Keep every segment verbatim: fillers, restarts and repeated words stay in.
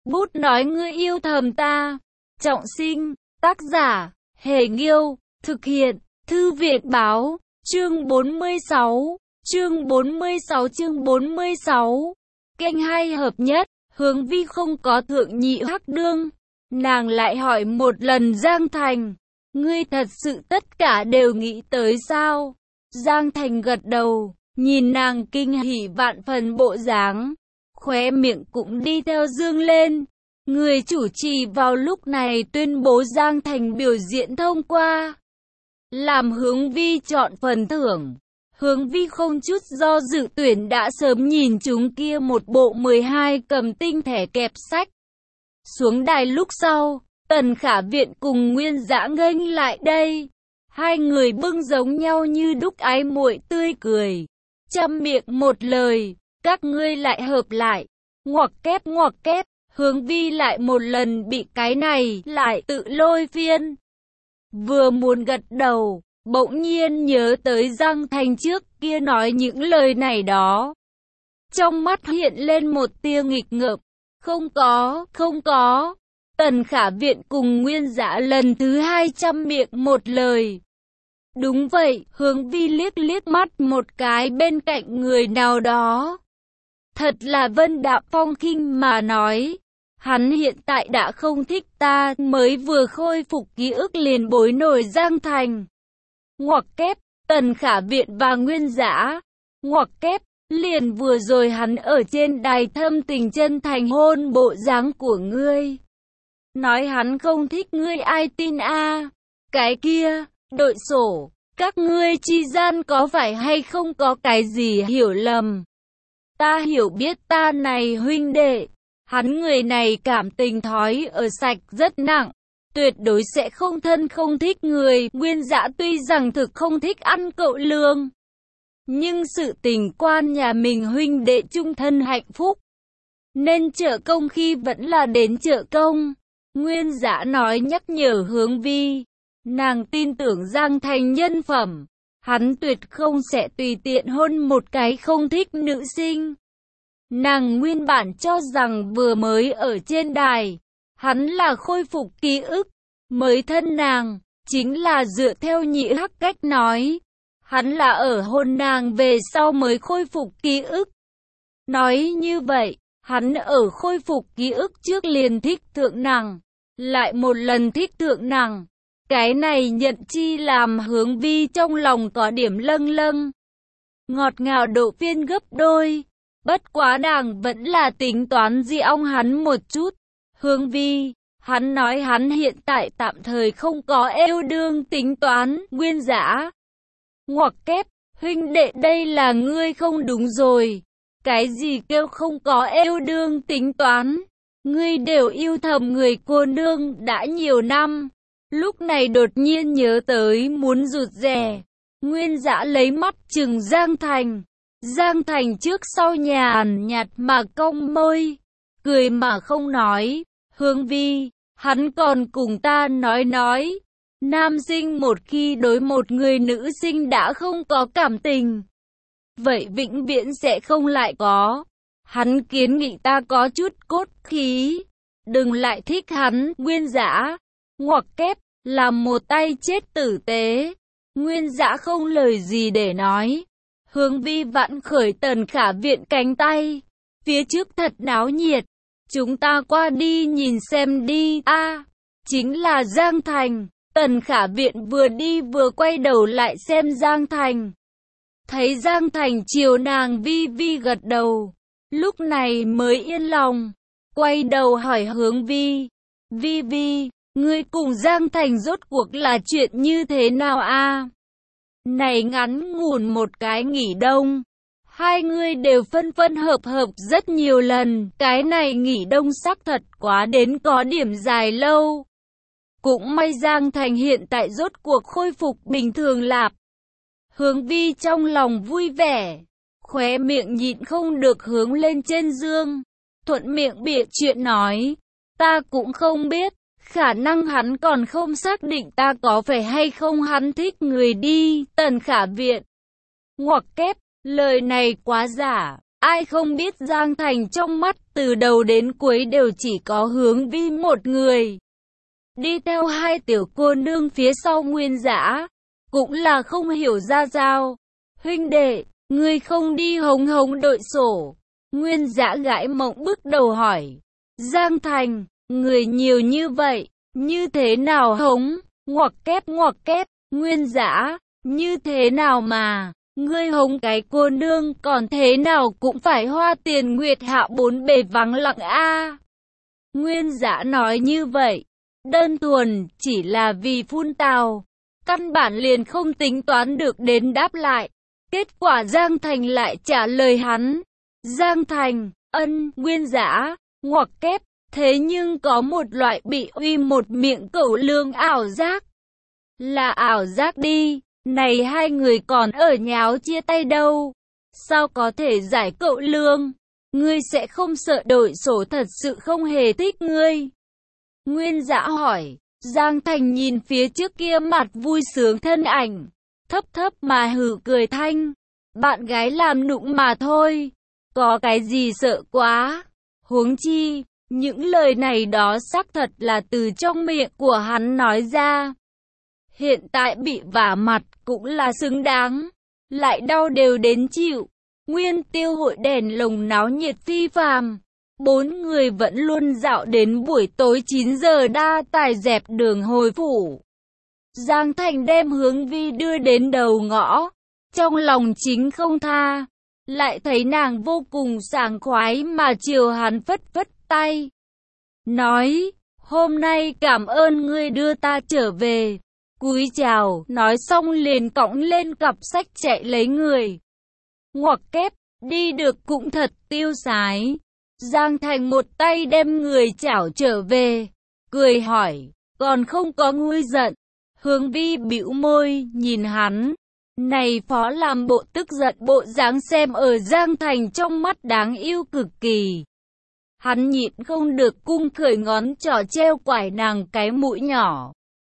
Bút nói ngươi yêu thầm ta. Trọng sinh, tác giả, Hề Nghiêu, thực hiện, Thư viện Báo, chương bốn mươi sáu, chương bốn mươi sáu chương bốn mươi sáu. Kênh hay hợp nhất, Hướng Vi không có thượng nhị hắc đương. Nàng lại hỏi một lần Giang Thành, ngươi thật sự tất cả đều nghĩ tới sao? Giang Thành gật đầu, nhìn nàng kinh hỉ vạn phần bộ dáng, khóe miệng cũng đi theo dương lên. Người chủ trì vào lúc này tuyên bố Giang Thành biểu diễn thông qua, làm Hướng Vi chọn phần thưởng. Hướng Vi không chút do dự tuyển đã sớm nhìn chúng kia một bộ mười hai cầm tinh thẻ kẹp sách. Xuống đài lúc sau, Tần Khả Viện cùng Nguyên Dã nghênh lại đây. Hai người bưng giống nhau như đúc ái muội tươi cười. Trăm miệng một lời, các ngươi lại hợp lại. Ngoặc kép ngoặc kép, Hướng Vi lại một lần bị cái này lại tự lôi phiên. Vừa muốn gật đầu, bỗng nhiên nhớ tới Giang Thành trước kia nói những lời này đó. Trong mắt hiện lên một tia nghịch ngợm. Không có, không có. Tần Khả Viện cùng Nguyên Dã lần thứ hai trăm miệng một lời. Đúng vậy, Hướng Vi liếc liếc mắt một cái bên cạnh người nào đó. Thật là Vân Đạm Phong khinh mà nói. Hắn hiện tại đã không thích ta, mới vừa khôi phục ký ức liền bối nổi Giang Thành. Ngoặc kép, Tần Khả Viện và Nguyên Dã. Ngoặc kép, liền vừa rồi hắn ở trên đài thâm tình chân thành hôn bộ dáng của ngươi. Nói hắn không thích ngươi ai tin a? Cái kia, đội sổ, các ngươi chi gian có phải hay không có cái gì hiểu lầm? Ta hiểu biết ta này huynh đệ, hắn người này cảm tình thói ở sạch rất nặng, tuyệt đối sẽ không thân không thích người. Nguyên Dã tuy rằng thực không thích ăn cậu lương, nhưng sự tình quan nhà mình huynh đệ chung thân hạnh phúc, nên trợ công khi vẫn là đến trợ công. Nguyên Dã nói nhắc nhở Hướng Vi, nàng tin tưởng Giang Thành nhân phẩm, hắn tuyệt không sẽ tùy tiện hôn một cái không thích nữ sinh. Nàng nguyên bản cho rằng vừa mới ở trên đài, hắn là khôi phục ký ức, mới thân nàng, chính là dựa theo nhị hắc cách nói. Hắn là ở hôn nàng về sau mới khôi phục ký ức. Nói như vậy, hắn ở khôi phục ký ức trước liền thích thượng nàng, lại một lần thích thượng nàng. Cái này nhận chi làm Hướng Vi trong lòng có điểm lâng lâng. Ngọt ngào độ phiên gấp đôi. Bất quá nàng vẫn là tính toán di ong hắn một chút. Hướng Vi, hắn nói hắn hiện tại tạm thời không có yêu đương tính toán. Nguyên Dã. Ngoặc kép, huynh đệ đây là ngươi không đúng rồi. Cái gì kêu không có yêu đương tính toán? Ngươi đều yêu thầm người cô nương đã nhiều năm. Lúc này đột nhiên nhớ tới muốn rụt rè. Nguyên Dã lấy mắt chừng Giang Thành. Giang Thành trước sau nhàn nhạt mà cong môi, cười mà không nói. Hướng Vi, hắn còn cùng ta nói nói. Nam sinh một khi đối một người nữ sinh đã không có cảm tình, vậy vĩnh viễn sẽ không lại có. Hắn kiến nghị ta có chút cốt khí, đừng lại thích hắn. Nguyên Dã. Ngoặc kép, làm một tay chết tử tế. Nguyên Dã không lời gì để nói. Hướng Vi vặn khởi Tần Khả Viện cánh tay. Phía trước thật náo nhiệt, chúng ta qua đi nhìn xem đi. A, à, chính là Giang Thành. Tần Khả Viện vừa đi vừa quay đầu lại xem Giang Thành. Thấy Giang Thành chiều nàng vi vi gật đầu, lúc này mới yên lòng. Quay đầu hỏi Hướng Vi, Vi Vi, ngươi cùng Giang Thành rốt cuộc là chuyện như thế nào a? Này ngắn ngủn một cái nghỉ đông, hai người đều phân phân hợp hợp rất nhiều lần. Cái này nghỉ đông xác thật quá đến có điểm dài lâu. Cũng may Giang Thành hiện tại rốt cuộc khôi phục bình thường lạp. Hướng Vi trong lòng vui vẻ, khóe miệng nhịn không được hướng lên trên dương, thuận miệng bịa chuyện nói, ta cũng không biết, khả năng hắn còn không xác định ta có phải hay không hắn thích người đi. Tần Khả Viện. Ngoặc kép, lời này quá giả, ai không biết Giang Thành trong mắt từ đầu đến cuối đều chỉ có Hướng Vi một người. Đi theo hai tiểu cô nương phía sau Nguyên Dã, cũng là không hiểu ra sao. Huynh đệ, ngươi không đi hống hống đội sổ. Nguyên Dã gãi mộng bức đầu hỏi. Giang Thành, người nhiều như vậy, như thế nào hống? Ngoặc kép ngoặc kép, Nguyên Dã, như thế nào mà, ngươi hống cái cô nương còn thế nào cũng phải hoa tiền nguyệt hạ bốn bề vắng lặng a. Nguyên Dã nói như vậy, đơn thuần chỉ là vì phun tào, căn bản liền không tính toán được đến đáp lại. Kết quả Giang Thành lại trả lời hắn. Giang Thành, ân, Nguyên Dã, ngoặc kép, thế nhưng có một loại bị uy một miệng cẩu lương ảo giác. Là ảo giác đi, này hai người còn ở nháo chia tay đâu. Sao có thể giải cậu lương? Ngươi sẽ không sợ đội sổ thật sự không hề thích ngươi? Nguyên Dã hỏi. Giang Thành nhìn phía trước kia mặt vui sướng thân ảnh, thấp thấp mà hừ cười thanh. Bạn gái làm nũng mà thôi, có cái gì sợ quá. Huống chi, những lời này đó xác thật là từ trong miệng của hắn nói ra. Hiện tại bị vả mặt cũng là xứng đáng, lại đau đều đến chịu. Nguyên Tiêu hội đèn lồng náo nhiệt phi phàm. Bốn người vẫn luôn dạo đến buổi tối chín giờ đa tài dẹp đường hồi phủ. Giang Thành đem Hướng Vi đưa đến đầu ngõ, trong lòng chính không tha, lại thấy nàng vô cùng sảng khoái mà chiều hắn phất phất tay. Nói, hôm nay cảm ơn ngươi đưa ta trở về. Cúi chào, nói xong liền cõng lên cặp sách chạy lấy người. Ngoặc kép, đi được cũng thật tiêu sái. Giang Thành một tay đem người chảo trở về, cười hỏi, còn không có nguôi giận. Hướng Vi bĩu môi, nhìn hắn. Này phó làm bộ tức giận bộ dáng xem ở Giang Thành trong mắt đáng yêu cực kỳ. Hắn nhịn không được cung khởi ngón trỏ treo quải nàng cái mũi nhỏ.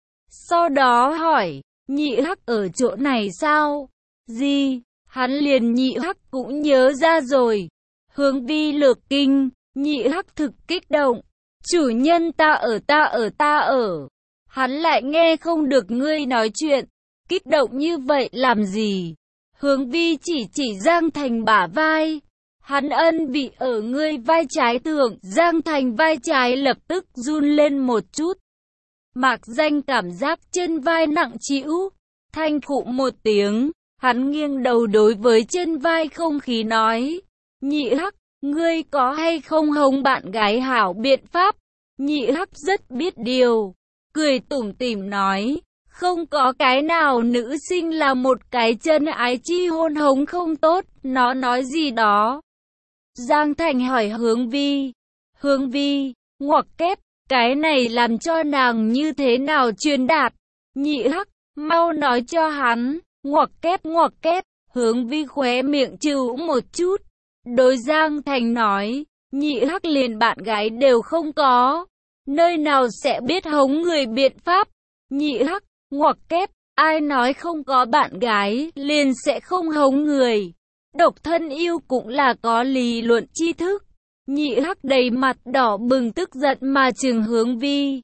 Sau đó hỏi, nhị hắc ở chỗ này sao? Gì? Hắn liền nhị hắc cũng nhớ ra rồi. Hướng Vi lược kinh, nhị hắc thực kích động. Chủ nhân ta ở ta ở ta ở. Hắn lại nghe không được ngươi nói chuyện. Kích động như vậy làm gì? Hướng Vi chỉ chỉ Giang Thành bả vai. Hắn ân vị ở ngươi vai trái thượng. Giang Thành vai trái lập tức run lên một chút. Mạc Danh cảm giác trên vai nặng trĩu. Thanh khụ một tiếng. Hắn nghiêng đầu đối với trên vai không khí nói. Nhị hắc, ngươi có hay không hống bạn gái hảo biện pháp? Nhị hắc rất biết điều. Cười tủm tỉm nói. Không có cái nào nữ sinh là một cái chân ái chi hôn hống không tốt. Nó nói gì đó? Giang Thành hỏi Hướng Vi. Hướng Vi, ngoặc kép, cái này làm cho nàng như thế nào truyền đạt? Nhị hắc, mau nói cho hắn. Ngoặc kép ngoặc kép, Hướng Vi khóe miệng chịu một chút. Đối Giang Thành nói, nhị hắc liền bạn gái đều không có. Nơi nào sẽ biết hống người biện pháp? Nhị hắc, ngoặc kép, ai nói không có bạn gái liền sẽ không hống người. Độc thân yêu cũng là có lý luận tri thức. Nhị hắc đầy mặt đỏ bừng tức giận mà trừng Hướng Vi.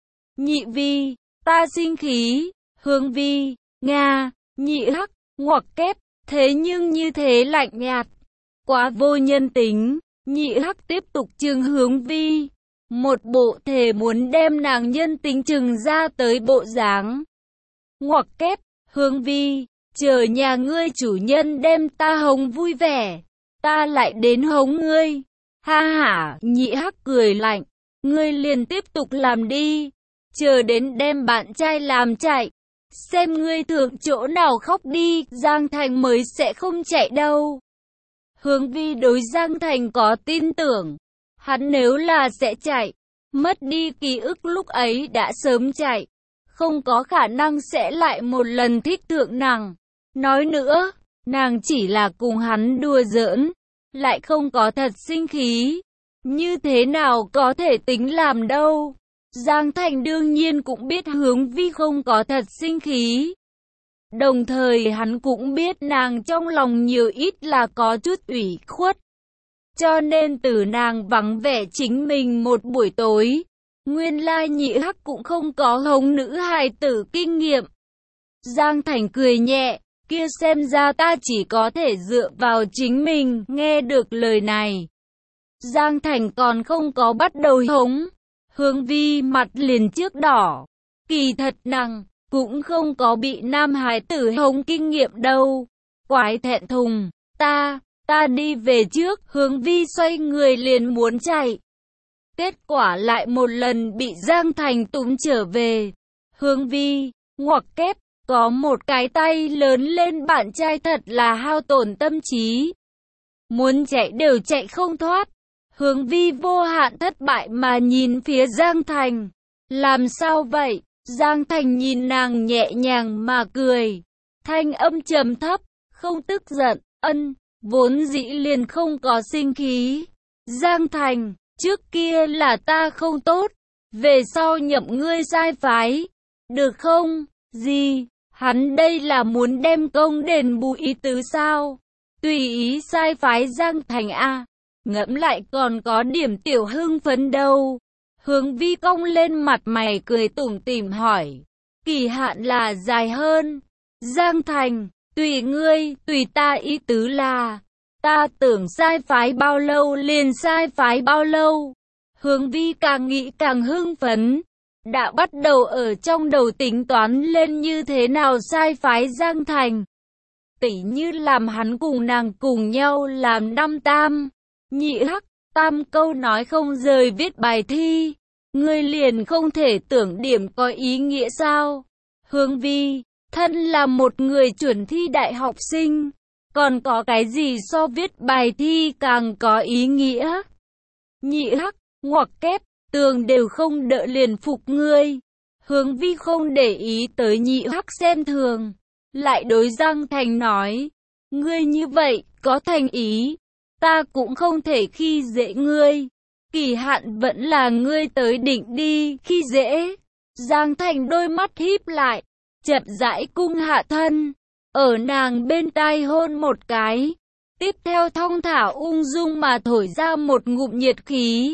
Nhị Vi, ta sinh khí. Hướng Vi, Nga, nhị hắc, ngoặc kép, thế nhưng như thế lạnh nhạt. Quá vô nhân tính. Nhị hắc tiếp tục trừng Hướng Vi. Một bộ thể muốn đem nàng nhân tính trừng ra tới bộ dáng. Ngoặc kép, Hướng Vi, chờ nhà ngươi chủ nhân đem ta hống vui vẻ, ta lại đến hống ngươi. Ha ha, nhị hắc cười lạnh, ngươi liền tiếp tục làm đi, chờ đến đem bạn trai làm chạy, xem ngươi thượng chỗ nào khóc đi, Giang Thành mới sẽ không chạy đâu. Hướng Vi đối Giang Thành có tin tưởng, hắn nếu là sẽ chạy, mất đi ký ức lúc ấy đã sớm chạy, không có khả năng sẽ lại một lần thích thượng nàng. Nói nữa, nàng chỉ là cùng hắn đùa giỡn, lại không có thật sinh khí. Như thế nào có thể tính làm đâu. Giang Thành đương nhiên cũng biết Hướng Vi không có thật sinh khí. Đồng thời hắn cũng biết nàng trong lòng nhiều ít là có chút ủy khuất. cho nên từ nàng vắng vẻ chính mình một buổi tối. Nguyên lai Nhị Hắc cũng không có hống nữ hài tử kinh nghiệm. Giang Thành cười nhẹ, kia xem ra ta chỉ có thể dựa vào chính mình. Nghe được lời này, Giang Thành còn không có bắt đầu hống, Hướng Vi mặt liền trước đỏ. Kỳ thật nàng cũng không có bị nam hài tử hống kinh nghiệm đâu. Quái thẹn thùng, ta, ta đi về trước. Hướng Vi xoay người liền muốn chạy. Kết quả lại một lần bị Giang Thành túm trở về. Hướng Vi, ngoặc kép, có một cái tay lớn lên bạn trai thật là hao tổn tâm trí. Muốn chạy đều chạy không thoát. Hướng Vi vô hạn thất bại mà nhìn phía Giang Thành. Làm sao vậy? Giang Thành nhìn nàng nhẹ nhàng mà cười. Thanh âm trầm thấp, không tức giận, ân, vốn dĩ liền không có sinh khí. Giang Thành, trước kia là ta không tốt, về sau nhậm ngươi sai phái. Được không? Gì? Hắn đây là muốn đem công đền bù ý tứ sao? Tùy ý sai phái Giang Thành a. Ngẫm lại còn có điểm tiểu hưng phấn đâu. Hướng Vi cong lên mặt mày cười tủm tỉm hỏi. Kỳ hạn là dài hơn. Giang Thành, tùy ngươi, tùy ta, ý tứ là ta tưởng sai phái bao lâu liền sai phái bao lâu. Hướng Vi càng nghĩ càng hưng phấn, đã bắt đầu ở trong đầu tính toán lên như thế nào sai phái Giang Thành. Tỉ như làm hắn cùng nàng cùng nhau làm năm tam, nhị hắc, tam câu nói không rời viết bài thi. Ngươi liền không thể tưởng điểm có ý nghĩa sao? Hướng Vi, thân là một người chuẩn thi đại học sinh, còn có cái gì so viết bài thi càng có ý nghĩa? Nhị hắc, ngoặc kép, tường đều không đỡ liền phục ngươi. Hướng Vi không để ý tới nhị hắc xem thường, lại đối Giang Thành nói, ngươi như vậy, có thành ý, ta cũng không thể khi dễ ngươi. Kỳ hạn vẫn là ngươi tới định đi, khi dễ. Giang Thành đôi mắt híp lại, chậm rãi cung hạ thân, ở nàng bên tai hôn một cái. Tiếp theo thong thả ung dung mà thổi ra một ngụm nhiệt khí.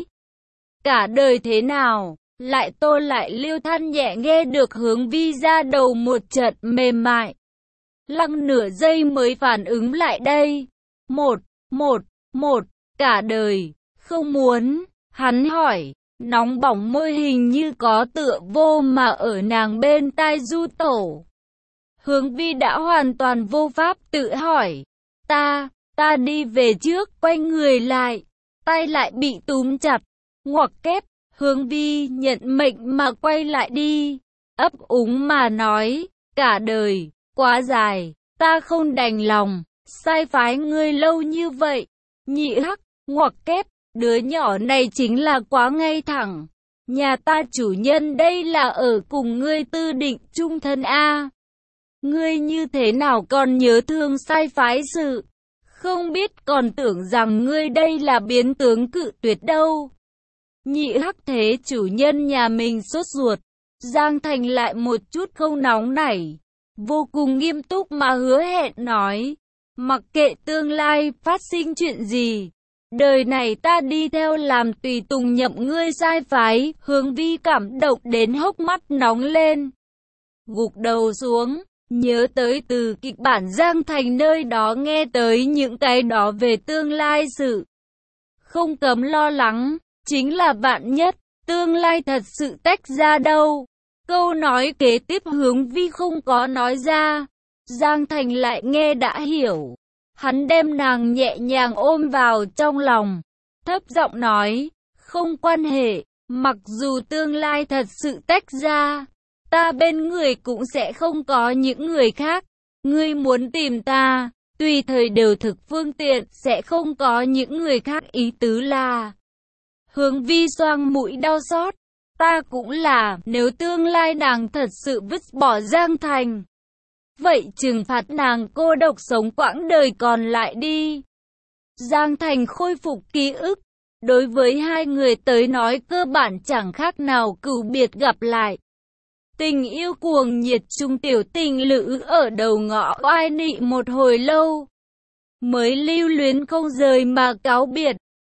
Cả đời thế nào, lại tô lại Liêu than nhẹ nghe được Hướng Vi ra đầu một trận mềm mại. Lăng nửa giây mới phản ứng lại đây. Một, một, một, cả đời, không muốn. Hắn hỏi, nóng bỏng môi hình như có tựa vô mà ở nàng bên tai du tổ. Hướng Vi đã hoàn toàn vô pháp tự hỏi. Ta, ta đi về trước, quay người lại, tay lại bị túm chặt, ngoặc kép. Hướng Vi nhận mệnh mà quay lại đi, ấp úng mà nói, cả đời, quá dài, ta không đành lòng, sai phái ngươi lâu như vậy. Nhị hắc, ngoặc kép, đứa nhỏ này chính là quá ngay thẳng. Nhà ta chủ nhân đây là ở cùng ngươi tư định chung thân a. Ngươi như thế nào còn nhớ thương sai phái sự? Không biết còn tưởng rằng ngươi đây là biến tướng cự tuyệt đâu. Nhị hắc thế chủ nhân nhà mình sốt ruột. Giang Thành lại một chút không nóng nảy, vô cùng nghiêm túc mà hứa hẹn nói, mặc kệ tương lai phát sinh chuyện gì, đời này ta đi theo làm tùy tùng nhậm ngươi sai phái. Hướng Vi cảm động đến hốc mắt nóng lên, gục đầu xuống, nhớ tới từ kịch bản Giang Thành nơi đó nghe tới những cái đó về tương lai sự. Không cấm lo lắng, chính là vạn nhất, tương lai thật sự tách ra đâu. Câu nói kế tiếp Hướng Vi không có nói ra, Giang Thành lại nghe đã hiểu. Hắn đem nàng nhẹ nhàng ôm vào trong lòng, thấp giọng nói, không quan hệ, mặc dù tương lai thật sự tách ra, ta bên người cũng sẽ không có những người khác. Ngươi muốn tìm ta, tùy thời đều thực phương tiện, sẽ không có những người khác. Ý tứ là, Hướng Vi xoang mũi đau xót, ta cũng là, nếu tương lai nàng thật sự vứt bỏ Giang Thành, vậy trừng phạt nàng cô độc sống quãng đời còn lại đi. Giang Thành khôi phục ký ức, đối với hai người tới nói cơ bản chẳng khác nào cừu biệt gặp lại. Tình yêu cuồng nhiệt trung tiểu tình lữ ở đầu ngõ oai nị một hồi lâu, mới lưu luyến không rời mà cáo biệt.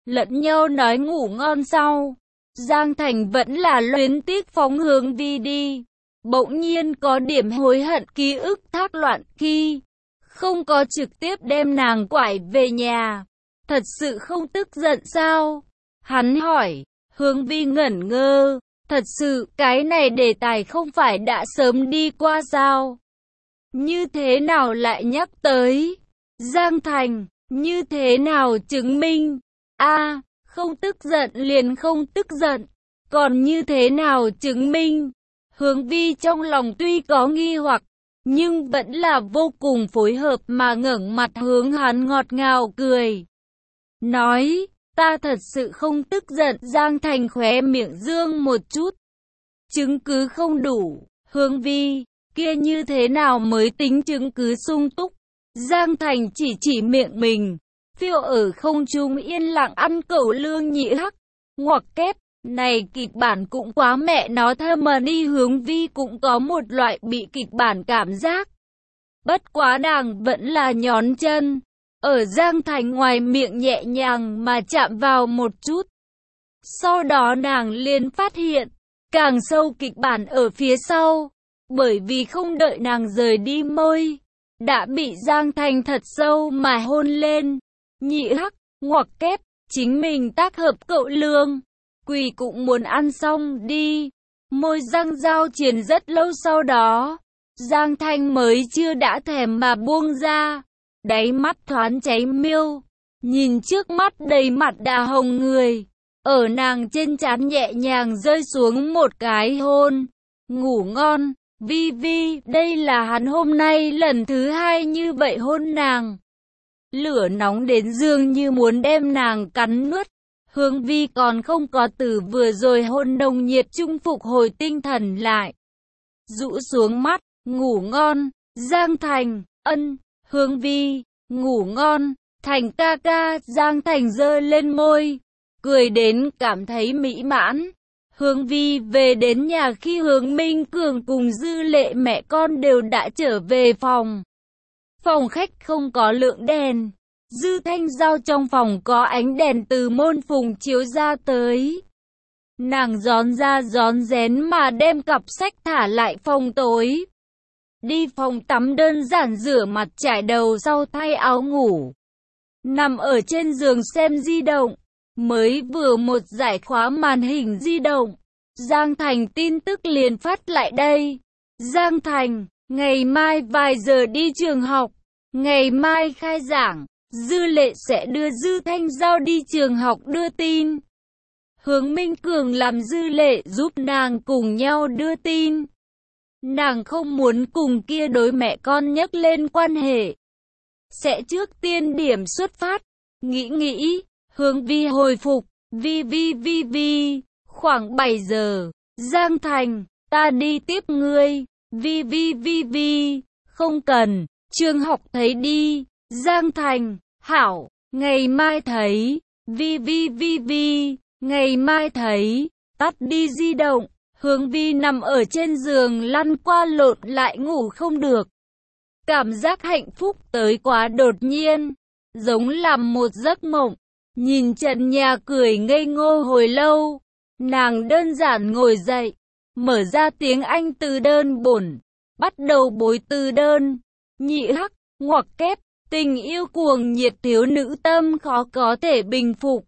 lẫn nhau nói ngủ ngon sau. Giang Thành vẫn là luyến tiếc phóng Hướng Vi đi. Bỗng nhiên có điểm hối hận ký ức thác loạn khi không có trực tiếp đem nàng quải về nhà. Thật sự không tức giận sao? Hắn hỏi. Hướng Vi ngẩn ngơ. Thật sự, cái này đề tài không phải đã sớm đi qua sao? Như thế nào lại nhắc tới? Giang Thành, như thế nào chứng minh? A, không tức giận liền không tức giận. Còn như thế nào chứng minh? Hướng Vi trong lòng tuy có nghi hoặc, nhưng vẫn là vô cùng phối hợp mà ngẩng mặt hướng hắn ngọt ngào cười. Nói, ta thật sự không tức giận. Giang Thành khóe miệng dương một chút. Chứng cứ không đủ. Hướng Vi, kia như thế nào mới tính chứng cứ sung túc? Giang Thành chỉ chỉ miệng mình, phiêu ở không trung yên lặng ăn cẩu lương Nhị Hắc. Ngoặc kép, này kịch bản cũng quá mẹ nó thơm mà đi. Hướng Vi cũng có một loại bị kịch bản cảm giác. Bất quá nàng vẫn là nhón chân, ở Giang Thành ngoài miệng nhẹ nhàng mà chạm vào một chút. Sau đó nàng liền phát hiện, càng sâu kịch bản ở phía sau, bởi vì không đợi nàng rời đi môi, đã bị Giang Thành thật sâu mà hôn lên. Nhị Hắc, ngoặc kép, chính mình tác hợp cậu lương, quỷ cũng muốn ăn xong đi. Môi răng giao triển rất lâu sau đó, Giang Thành mới chưa đã thèm mà buông ra, đáy mắt thoáng cháy miêu, nhìn trước mắt đầy mặt đà hồng người, ở nàng trên trán nhẹ nhàng rơi xuống một cái hôn. Ngủ ngon, Vi Vi. Đây là hắn hôm nay lần thứ hai như vậy hôn nàng. Lửa nóng đến dường như muốn đem nàng cắn nuốt. Hướng Vi còn không có từ vừa rồi hôn nồng nhiệt chung phục hồi tinh thần lại. Rũ xuống mắt, ngủ ngon. Giang Thành, ân. Hướng Vi, ngủ ngon. Thành ca ca. Giang Thành giơ lên môi, cười đến cảm thấy mỹ mãn. Hướng Vi về đến nhà khi Hướng Minh Cường cùng Dư Lệ mẹ con đều đã trở về phòng. Phòng khách không có lượng đèn. Dư Thanh Giao trong phòng có ánh đèn từ môn phùng chiếu ra tới. Nàng rón ra rón rén mà đem cặp sách thả lại phòng tối. Đi phòng tắm đơn giản rửa mặt chải đầu sau thay áo ngủ. Nằm ở trên giường xem di động. Mới vừa một giải khóa màn hình di động, Giang Thành tin tức liền phát lại đây. Giang Thành, ngày mai vài giờ đi trường học, ngày mai khai giảng, Dư Lệ sẽ đưa Dư Thanh Giao đi trường học đưa tin. Hướng Minh Cường làm Dư Lệ giúp nàng cùng nhau đưa tin. Nàng không muốn cùng kia đối mẹ con nhắc lên quan hệ, sẽ trước tiên điểm xuất phát. Nghĩ nghĩ, Hướng Vi hồi phục. Vi Vi Vi Vi, khoảng bảy giờ. Giang Thành, ta đi tiếp ngươi. Vi Vi Vi Vi, không cần, trường học thấy đi. Giang Thành, hảo, ngày mai thấy. Vi Vi Vi Vi, ngày mai thấy. Tắt đi di động. Hướng Vi nằm ở trên giường lăn qua lộn lại ngủ không được. Cảm giác hạnh phúc tới quá đột nhiên, giống làm một giấc mộng. Nhìn trần nhà cười ngây ngô hồi lâu, nàng đơn giản ngồi dậy, mở ra tiếng Anh từ đơn bổn, bắt đầu bối từ đơn. Nhị Hắc, ngoặc kép, tình yêu cuồng nhiệt thiếu nữ tâm khó có thể bình phục.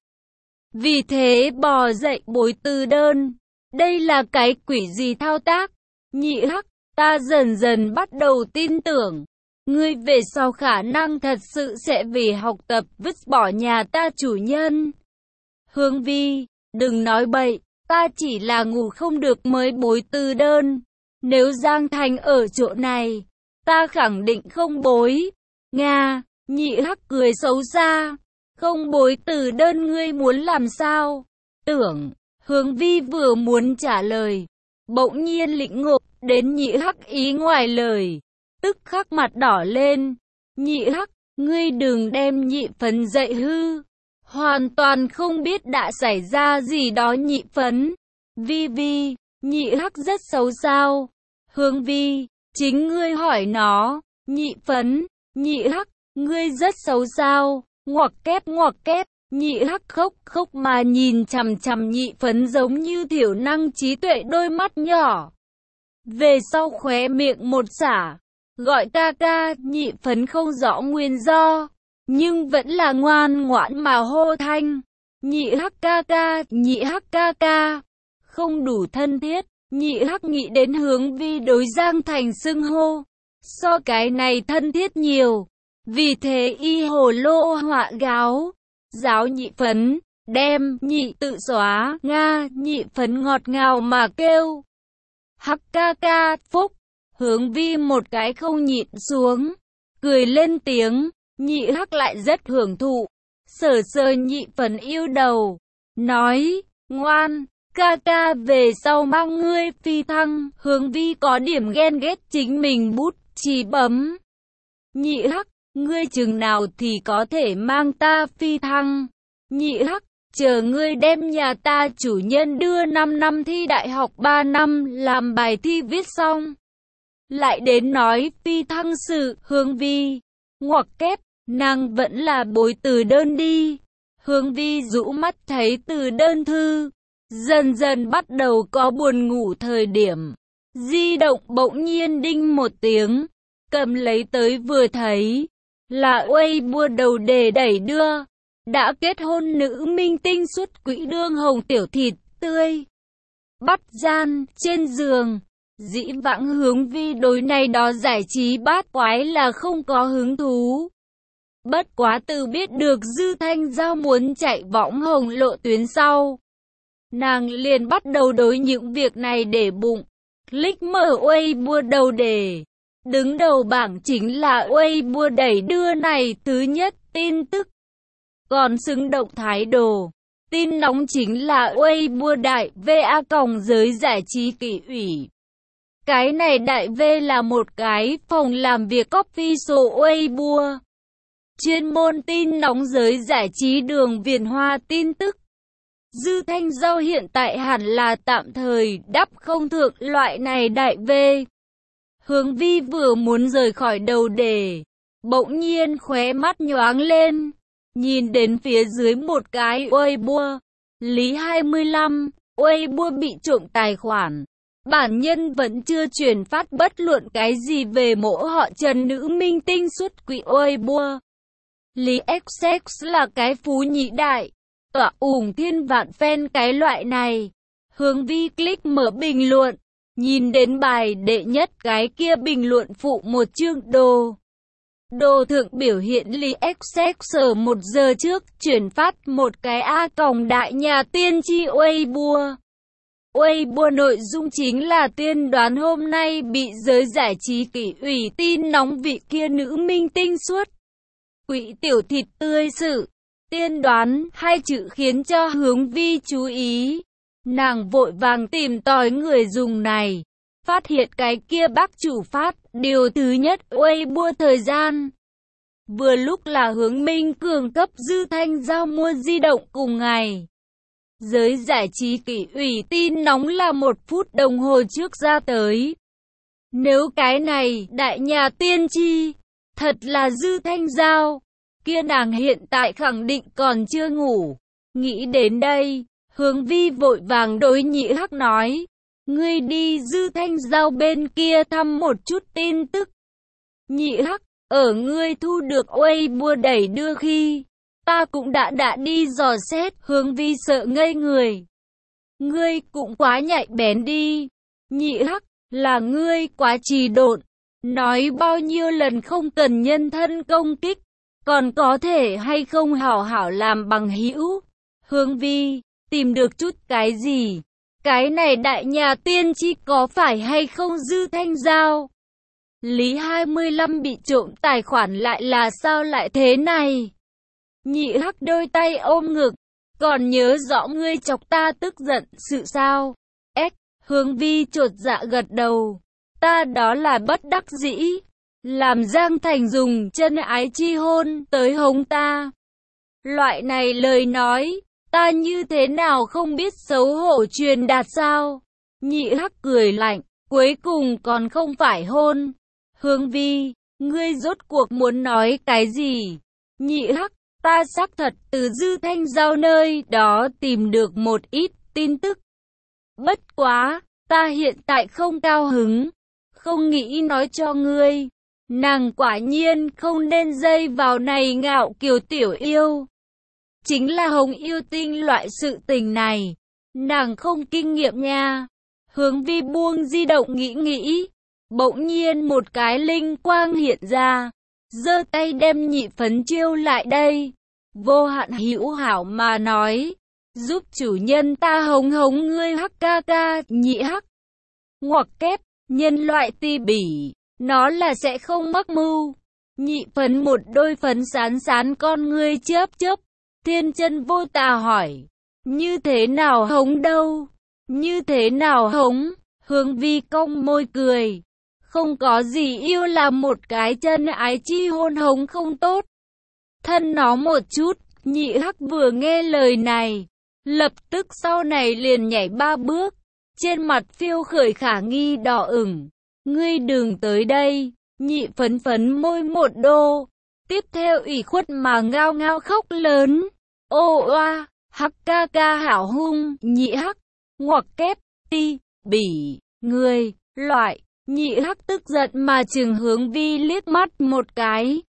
Vì thế bò dậy bối từ đơn. Đây là cái quỷ gì thao tác? Nhị Hắc, ta dần dần bắt đầu tin tưởng. Ngươi về sau khả năng thật sự sẽ vì học tập vứt bỏ nhà ta chủ nhân. Hướng Vi, đừng nói bậy, ta chỉ là ngủ không được mới bối từ đơn. Nếu Giang Thành ở chỗ này, ta khẳng định không bối. Nga, Nhị Hắc cười xấu xa. Không bối từ đơn ngươi muốn làm sao? Tưởng, Hướng Vi vừa muốn trả lời, bỗng nhiên lĩnh ngộ đến Nhị Hắc ý ngoài lời. Tức khắc mặt đỏ lên. Nhị Hắc, ngươi đừng đem Nhị Phấn dạy hư. Hoàn toàn không biết đã xảy ra gì đó. Nhị Phấn. Vi Vi, Nhị Hắc rất xấu sao? Hướng Vi, chính ngươi hỏi nó. Nhị Phấn, Nhị Hắc, ngươi rất xấu sao? Ngoặc kép ngoặc kép. Nhị Hắc khóc khóc mà nhìn chằm chằm Nhị Phấn giống như thiểu năng trí tuệ đôi mắt nhỏ. Về sau khóe miệng một xả, gọi ca ca. Nhị Phấn không rõ nguyên do, nhưng vẫn là ngoan ngoãn mà hô thanh. Nhị Hắc ca ca, Nhị Hắc ca ca. Không đủ thân thiết, Nhị Hắc nghĩ đến Hướng Vi đối Giang Thành xưng hô, so cái này thân thiết nhiều. Vì thế y hồ lô họa gáo, giáo Nhị Phấn, đem nhị tự xóa, Nga. Nhị Phấn ngọt ngào mà kêu. Hắc ca ca, phúc. Hướng Vi một cái không nhịn xuống, cười lên tiếng. Nhị Hắc lại rất hưởng thụ, sờ sờ Nhị Phấn yêu đầu, nói, ngoan, ca ca về sau mang ngươi phi thăng. Hướng Vi có điểm ghen ghét chính mình bút chì bấm. Nhị Hắc, ngươi chừng nào thì có thể mang ta phi thăng? Nhị Hắc, chờ ngươi đem nhà ta chủ nhân đưa năm năm thi đại học ba năm làm bài thi viết xong, lại đến nói phi thăng sự. Hướng Vi ngoặc kép, nàng vẫn là bối từ đơn đi. Hướng Vi rũ mắt thấy từ đơn thư, dần dần bắt đầu có buồn ngủ thời điểm. Di động bỗng nhiên đinh một tiếng, cầm lấy tới vừa thấy, là Weibo đầu đề đẩy đưa. Đã kết hôn nữ minh tinh xuất quỹ đương hồng tiểu thịt tươi. Bắt gian, trên giường. Dĩ vãng Hướng Vi đối này đó giải trí bát quái là không có hứng thú. Bất quá từ biết được Dư Thanh Giao muốn chạy võng hồng lộ tuyến sau, nàng liền bắt đầu đối những việc này để bụng. Click mở Weibo đầu đề. Đứng đầu bảng chính là Weibo đẩy đưa này thứ nhất tin tức. Còn xứng động thái đồ, tin nóng chính là Weibo đại V A còng giới giải trí kỷ ủy. Cái này đại V là một cái phòng làm việc official Weibo, chuyên môn tin nóng giới giải trí đường viền hoa tin tức. Dư Thanh Giao hiện tại hẳn là tạm thời đắp không thượng loại này đại V. Hướng Vi vừa muốn rời khỏi đầu đề, bỗng nhiên khóe mắt nhoáng lên, nhìn đến phía dưới một cái Weibo. Lý hai mươi lăm, Weibo bị trộm tài khoản. Bản nhân vẫn chưa truyền phát bất luận cái gì về mộ họ Trần nữ minh tinh xuất quỹ Weibo. Lý X X là cái phú nhị đại, tỏa ủng thiên vạn fan cái loại này. Hướng Vi click mở bình luận, nhìn đến bài đệ nhất cái kia bình luận phụ một chương đồ. Đồ thượng biểu hiện Lý X X ở một giờ trước chuyển phát một cái A còng đại nhà tiên tri Weibo. Weibo nội dung chính là tiên đoán hôm nay bị giới giải trí kỷ ủy tin nóng vị kia nữ minh tinh suốt quỹ tiểu thịt tươi sự. Tiên đoán hai chữ khiến cho Hướng Vi chú ý. Nàng vội vàng tìm tòi người dùng này, phát hiện cái kia bác chủ phát điều thứ nhất Weibo thời gian. Vừa lúc là Hướng Minh Cường cấp Dư Thanh Giao mua di động cùng ngày. Giới giải trí kỷ ủy tin nóng là một phút đồng hồ trước ra tới. Nếu cái này đại nhà tiên tri thật là Dư Thanh Giao, kia nàng hiện tại khẳng định còn chưa ngủ. Nghĩ đến đây, Hướng Vi vội vàng đối Nhị Hắc nói, ngươi đi Dư Thanh Giao bên kia thăm một chút tin tức. Nhị Hắc, ở ngươi thu được Weibo đẩy đưa khi, ta cũng đã đã đi dò xét. Hướng Vi sợ ngây người. Ngươi cũng quá nhạy bén đi. Nhị Hắc, là ngươi quá trì độn. Nói bao nhiêu lần không cần nhân thân công kích, còn có thể hay không hảo hảo làm bằng hữu. Hướng Vi, tìm được chút cái gì? Cái này đại nhà tiên tri có phải hay không Dư Thanh Giao? Lý hai mươi lăm bị trộm tài khoản lại là sao lại thế này? Nhị Hắc đôi tay ôm ngực, còn nhớ rõ ngươi chọc ta tức giận sự sao? Ếch, Hướng Vi chột dạ gật đầu. Ta đó là bất đắc dĩ. Làm Giang Thành dùng chân ái chi hôn tới hống ta. Loại này lời nói, ta như thế nào không biết xấu hổ truyền đạt sao? Nhị Hắc cười lạnh, cuối cùng còn không phải hôn. Hướng Vi, ngươi rốt cuộc muốn nói cái gì? Nhị Hắc, Ta xác thật từ Dư Thanh Giao nơi đó tìm được một ít tin tức. Bất quá, ta hiện tại không cao hứng, không nghĩ nói cho ngươi. Nàng quả nhiên không nên dây vào này ngạo kiều tiểu yêu. Chính là hồng yêu tinh loại sự tình này, nàng không kinh nghiệm nha. Hướng Vi buông di động nghĩ nghĩ, bỗng nhiên một cái linh quang hiện ra, giơ tay đem Nhị Phấn chiêu lại đây, vô hạn hữu hảo mà nói, giúp chủ nhân ta hống hống ngươi hắc ca ca. Nhị Hắc ngoặc kép, nhân loại ti bỉ, nó là sẽ không mắc mưu. Nhị Phấn một đôi phấn sán sán con ngươi chớp chớp, thiên chân vô tà hỏi, như thế nào hống đâu, như thế nào hống. Hướng Vi cong môi cười, không có gì yêu là một cái chân ái chi hôn hống không tốt. Thân nó một chút. Nhị Hắc vừa nghe lời này, lập tức sau này liền nhảy ba bước, trên mặt phiêu khởi khả nghi đỏ ửng. Ngươi đừng tới đây. Nhị Phấn phấn môi một đô, tiếp theo ủy khuất mà ngao ngao khóc lớn. Ô oa, Hắc ca ca hảo hung. Nhị Hắc ngoặc kép, ti bỉ, người loại. Nhị Hắc tức giận mà trừng Hướng Vi liếc mắt một cái.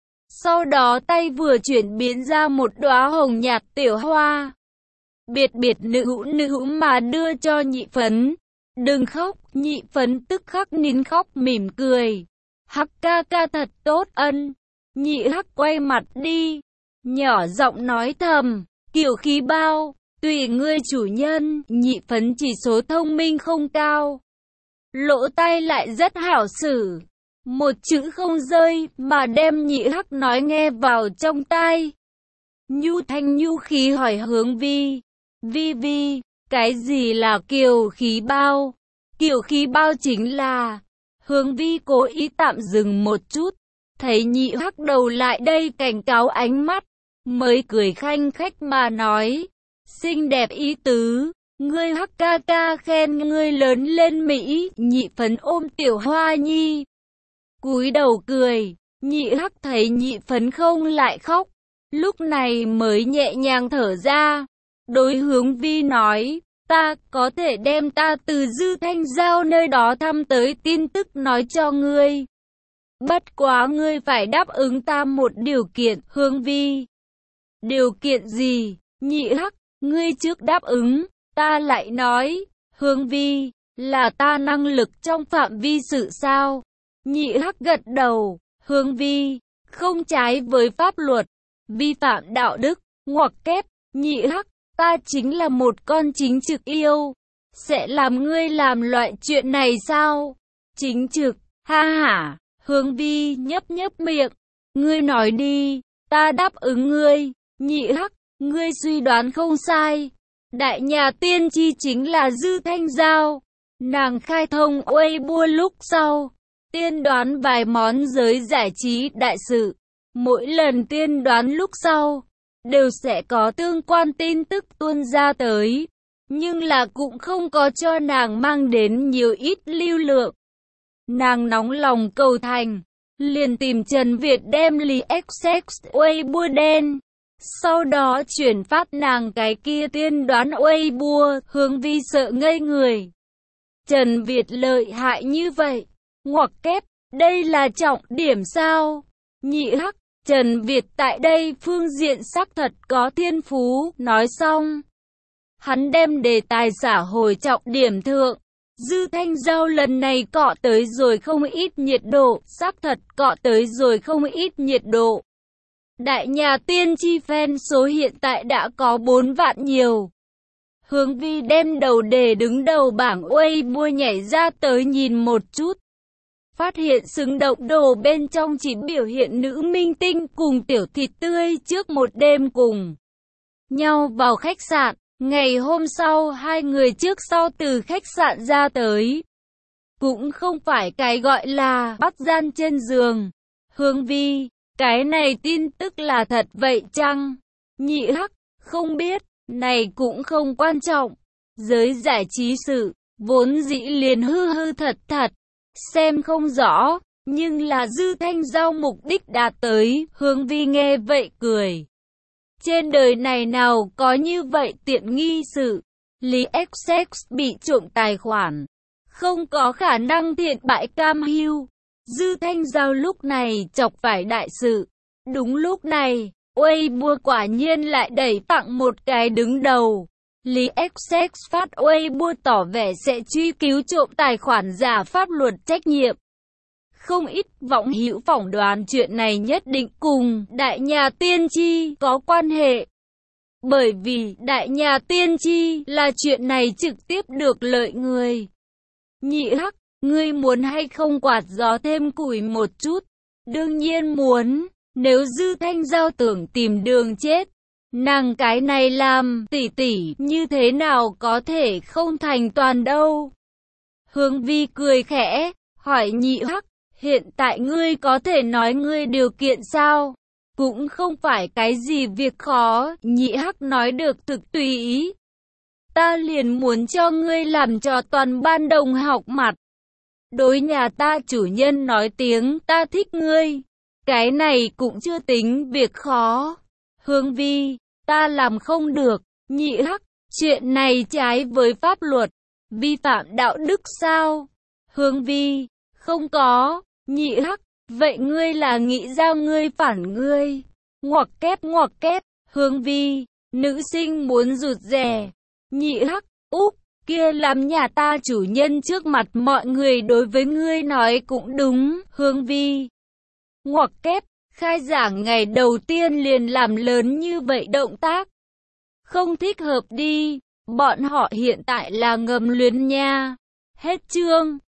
Sau đó tay vừa chuyển biến ra một đóa hồng nhạt tiểu hoa, biệt biệt nữ hữu nữ hữu mà đưa cho Nhị Phấn. Đừng khóc. Nhị Phấn tức khắc nín khóc mỉm cười. Hắc ca ca thật tốt ân. Nhị Hắc quay mặt đi, nhỏ giọng nói thầm, kiểu khí bao, tùy ngươi chủ nhân. Nhị Phấn chỉ số thông minh không cao, lỗ tai lại rất hảo xử, một chữ không rơi mà đem Nhị Hắc nói nghe vào trong tai. Nhu thanh nhu khí hỏi Hướng Vi, Vi Vi, cái gì là kiều khí bao? Kiều khí bao chính là... Hướng Vi cố ý tạm dừng một chút, thấy Nhị Hắc đầu lại đây cảnh cáo ánh mắt, mới cười khanh khách mà nói, xinh đẹp ý tứ, ngươi Hắc ca ca khen ngươi lớn lên Mỹ. Nhị Phấn ôm tiểu hoa nhi, cúi đầu cười. Nhị Hắc thấy Nhị Phấn không lại khóc, lúc này mới nhẹ nhàng thở ra, đối Hướng Vi nói, ta có thể đem ta từ Dư Thanh Giao nơi đó thăm tới tin tức nói cho ngươi. Bất quá ngươi phải đáp ứng ta một điều kiện. Hướng Vi, điều kiện gì? Nhị Hắc, ngươi trước đáp ứng, ta lại nói. Hướng Vi, là ta năng lực trong phạm vi sự sao? Nhị Hắc gật đầu. Hướng Vi, không trái với pháp luật, vi phạm đạo đức, ngoặc kép. Nhị Hắc, ta chính là một con chính trực yêu, sẽ làm ngươi làm loại chuyện này sao? Chính trực, ha hả. Hướng Vi nhấp nhấp miệng, ngươi nói đi, ta đáp ứng ngươi. Nhị Hắc, ngươi suy đoán không sai, đại nhà tiên tri chính là Dư Thanh Giao. Nàng khai thông Weibo lúc sau, tiên đoán vài món giới giải trí đại sự, mỗi lần tiên đoán lúc sau đều sẽ có tương quan tin tức tuôn ra tới, nhưng là cũng không có cho nàng mang đến nhiều ít lưu lượng. Nàng nóng lòng cầu thành, liền tìm Trần Việt đem Lý X X Weibo đen, sau đó chuyển phát nàng cái kia tiên đoán Weibo. Hướng Vi sợ ngây người. Trần Việt lợi hại như vậy, ngoặc kép, đây là trọng điểm sao? Nhị Hắc, Trần Việt tại đây phương diện xác thật có thiên phú. Nói xong, hắn đem đề tài xả hồi trọng điểm thượng. Dư Thanh Giao lần này cọ tới rồi không ít nhiệt độ, xác thật cọ tới rồi không ít nhiệt độ. Đại nhà tiên tri fan số hiện tại đã có bốn vạn nhiều. Hướng Vi đem đầu đề đứng đầu bảng Weibo nhảy ra tới nhìn một chút, phát hiện xứng động đồ bên trong chỉ biểu hiện nữ minh tinh cùng tiểu thịt tươi trước một đêm cùng nhau vào khách sạn. Ngày hôm sau hai người trước sau từ khách sạn ra tới, cũng không phải cái gọi là bắt gian trên giường. Hướng Vi, cái này tin tức là thật vậy chăng? Nhị Hắc, không biết, này cũng không quan trọng. Giới giải trí sự, vốn dĩ liền hư hư thật thật, xem không rõ, nhưng là Dư Thanh Giao mục đích đạt tới. Hướng Vi nghe vậy cười, Trên đời này nào có như vậy tiện nghi sự. Lý Essex bị trộm tài khoản. Không có khả năng thiện bại cam hưu. Dư Thanh Giao lúc này chọc phải đại sự. Đúng lúc này, Weibo quả nhiên lại đẩy tặng một cái đứng đầu. Lý Essex phát Weibo tỏ vẻ sẽ truy cứu trộm tài khoản giả pháp luật trách nhiệm. Không ít võng hữu phỏng đoán chuyện này nhất định cùng đại nhà tiên tri có quan hệ. Bởi vì đại nhà tiên tri là chuyện này trực tiếp được lợi người. Nhị Hắc, ngươi muốn hay không quạt gió thêm củi một chút? Đương nhiên muốn, nếu Dư Thanh Giao tưởng tìm đường chết. Nàng cái này làm tỷ tỷ như thế nào có thể không thành toàn đâu. Hướng Vi cười khẽ, hỏi Nhị Hắc, hiện tại ngươi có thể nói ngươi điều kiện sao? Cũng không phải cái gì việc khó, Nhị Hắc nói được thực tùy ý. Ta liền muốn cho ngươi làm cho toàn ban đồng học mặt. Đối nhà ta chủ nhân nói tiếng ta thích ngươi. Cái này cũng chưa tính việc khó. Hướng Vi, ta làm không được. Nhị Hắc, chuyện này trái với pháp luật. Vi phạm đạo đức sao? Hướng Vi, không có. Nhị Hắc, vậy ngươi là nghĩ ra ngươi phản ngươi. Ngoặc kép ngoặc kép. Hướng Vi, nữ sinh muốn rụt rè. Nhị Hắc, úp, kia làm nhà ta chủ nhân trước mặt mọi người đối với ngươi nói cũng đúng. Hướng Vi, ngoặc kép, khai giảng ngày đầu tiên liền làm lớn như vậy động tác. Không thích hợp đi, bọn họ hiện tại là ngầm luyến nha. Hết chương.